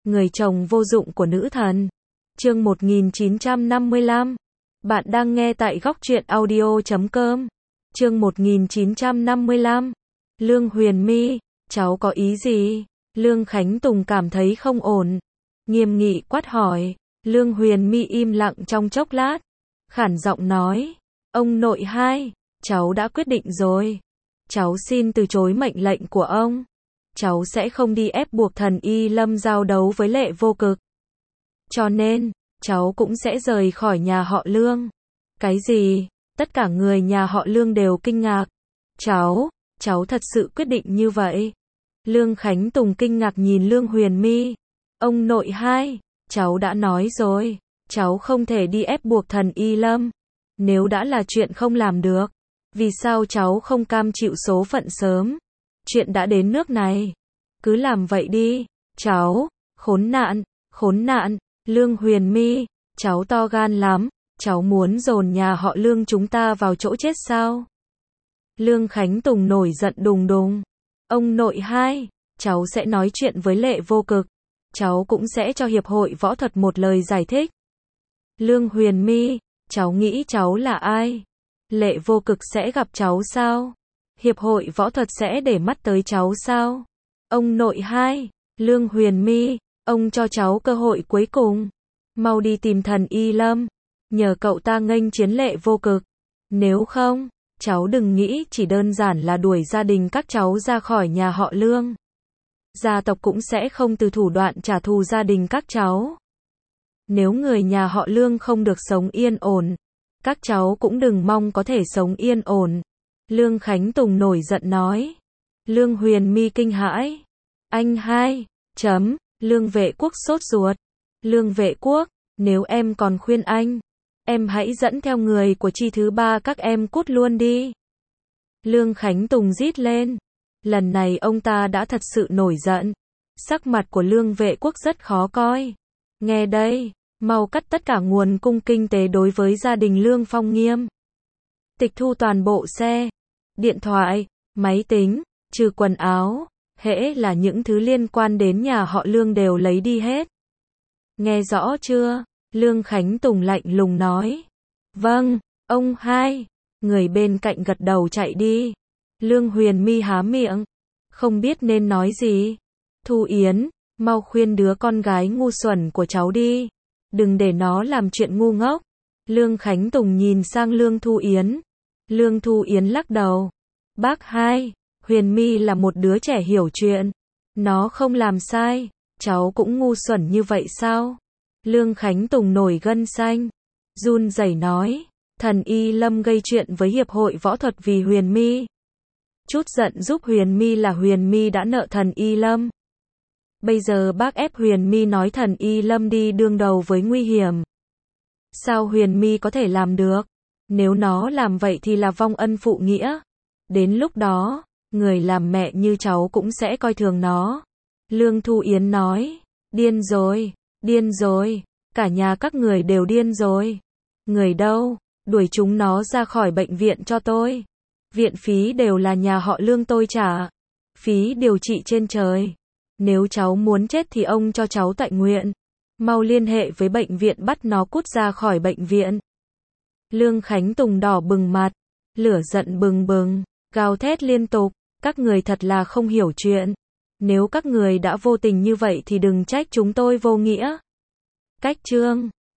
người chồng vô dụng của nữ thần. Chương 1955. Bạn đang nghe tại góc truyện audio.com. Chương 1955. Lương Huyền My, cháu có ý gì? Lương Khánh Tùng cảm thấy không ổn. Nghiêm nghị quát hỏi. Lương Huyền My im lặng trong chốc lát. Khản giọng nói. Ông nội hai, cháu đã quyết định rồi. Cháu xin từ chối mệnh lệnh của ông. Cháu sẽ không đi ép buộc thần Y Lâm giao đấu với Lệ Vô Cực. Cho nên, cháu cũng sẽ rời khỏi nhà họ Lương. Cái gì? Tất cả người nhà họ Lương đều kinh ngạc. Cháu thật sự quyết định như vậy? Lương Khánh Tùng kinh ngạc nhìn Lương Huyền My. Ông nội hai, cháu đã nói rồi, cháu không thể đi ép buộc thần Y Lâm. Nếu đã là chuyện không làm được, vì sao cháu không cam chịu số phận sớm? Chuyện đã đến nước này, cứ làm vậy đi. Cháu, khốn nạn, Lương Huyền My, cháu to gan lắm, cháu muốn dồn nhà họ Lương chúng ta vào chỗ chết sao? Lương Khánh Tùng nổi giận đùng đùng. Ông nội hai, cháu sẽ nói chuyện với Lệ Vô Cực. Cháu cũng sẽ cho Hiệp hội Võ thuật một lời giải thích. Lương Huyền My, cháu nghĩ cháu là ai? Lệ Vô Cực sẽ gặp cháu sao? Hiệp hội Võ thuật sẽ để mắt tới cháu sao? Ông nội hai, Lương Huyền My, ông cho cháu cơ hội cuối cùng. Mau đi tìm thần Y Lâm, nhờ cậu ta nghênh chiến Lệ Vô Cực. Nếu không, cháu đừng nghĩ chỉ đơn giản là đuổi gia đình các cháu ra khỏi nhà họ Lương. Gia tộc cũng sẽ không từ thủ đoạn trả thù gia đình các cháu. Nếu người nhà họ Lương không được sống yên ổn, các cháu cũng đừng mong có thể sống yên ổn. Lương Khánh Tùng nổi giận nói. Lương Huyền My kinh hãi. Anh hai, Lương Vệ Quốc sốt ruột. Lương Vệ Quốc, nếu em còn khuyên anh, em hãy dẫn theo người của chi thứ ba các em cút luôn đi. Lương Khánh Tùng rít lên. Lần này ông ta đã thật sự nổi giận. Sắc mặt của Lương Vệ Quốc rất khó coi. Nghe đây, mau cắt tất cả nguồn cung kinh tế đối với gia đình Lương Phong Nghiêm. Tịch thu toàn bộ xe, điện thoại, máy tính, trừ quần áo, hễ là những thứ liên quan đến nhà họ Lương đều lấy đi hết. Nghe rõ chưa? Lương Khánh Tùng lạnh lùng nói. Vâng, ông hai. Người bên cạnh gật đầu chạy đi. Lương Huyền My há miệng, không biết nên nói gì. Thu Yến, mau khuyên đứa con gái ngu xuẩn của cháu đi. Đừng để nó làm chuyện ngu ngốc. Lương Khánh Tùng nhìn sang Lương Thu Yến. Lương Thu Yến lắc đầu. Bác hai, Huyền My là một đứa trẻ hiểu chuyện. Nó không làm sai, cháu cũng ngu xuẩn như vậy sao? Lương Khánh Tùng nổi gân xanh, run rẩy nói. Thần Y Lâm gây chuyện với Hiệp hội Võ thuật vì Huyền My. Chút giận giúp Huyền My là Huyền My đã nợ thần Y Lâm. Bây giờ bác ép Huyền My nói thần Y Lâm đi đương đầu với nguy hiểm. Sao Huyền My có thể làm được? Nếu nó làm vậy thì là vong ân phụ nghĩa. Đến lúc đó, người làm mẹ như cháu cũng sẽ coi thường nó. Lương Thu Yến nói. Điên rồi, cả nhà các người đều điên rồi. Người đâu? Đuổi chúng nó ra khỏi bệnh viện cho tôi. Viện phí đều là nhà họ Lương tôi trả. Phí điều trị trên trời. Nếu cháu muốn chết thì ông cho cháu tại nguyện. Mau liên hệ với bệnh viện bắt nó cút ra khỏi bệnh viện. Lương Khánh Tùng đỏ bừng mặt, lửa giận bừng bừng, gào thét liên tục. Các người thật là không hiểu chuyện. Nếu các người đã vô tình như vậy thì đừng trách chúng tôi vô nghĩa. Cách chương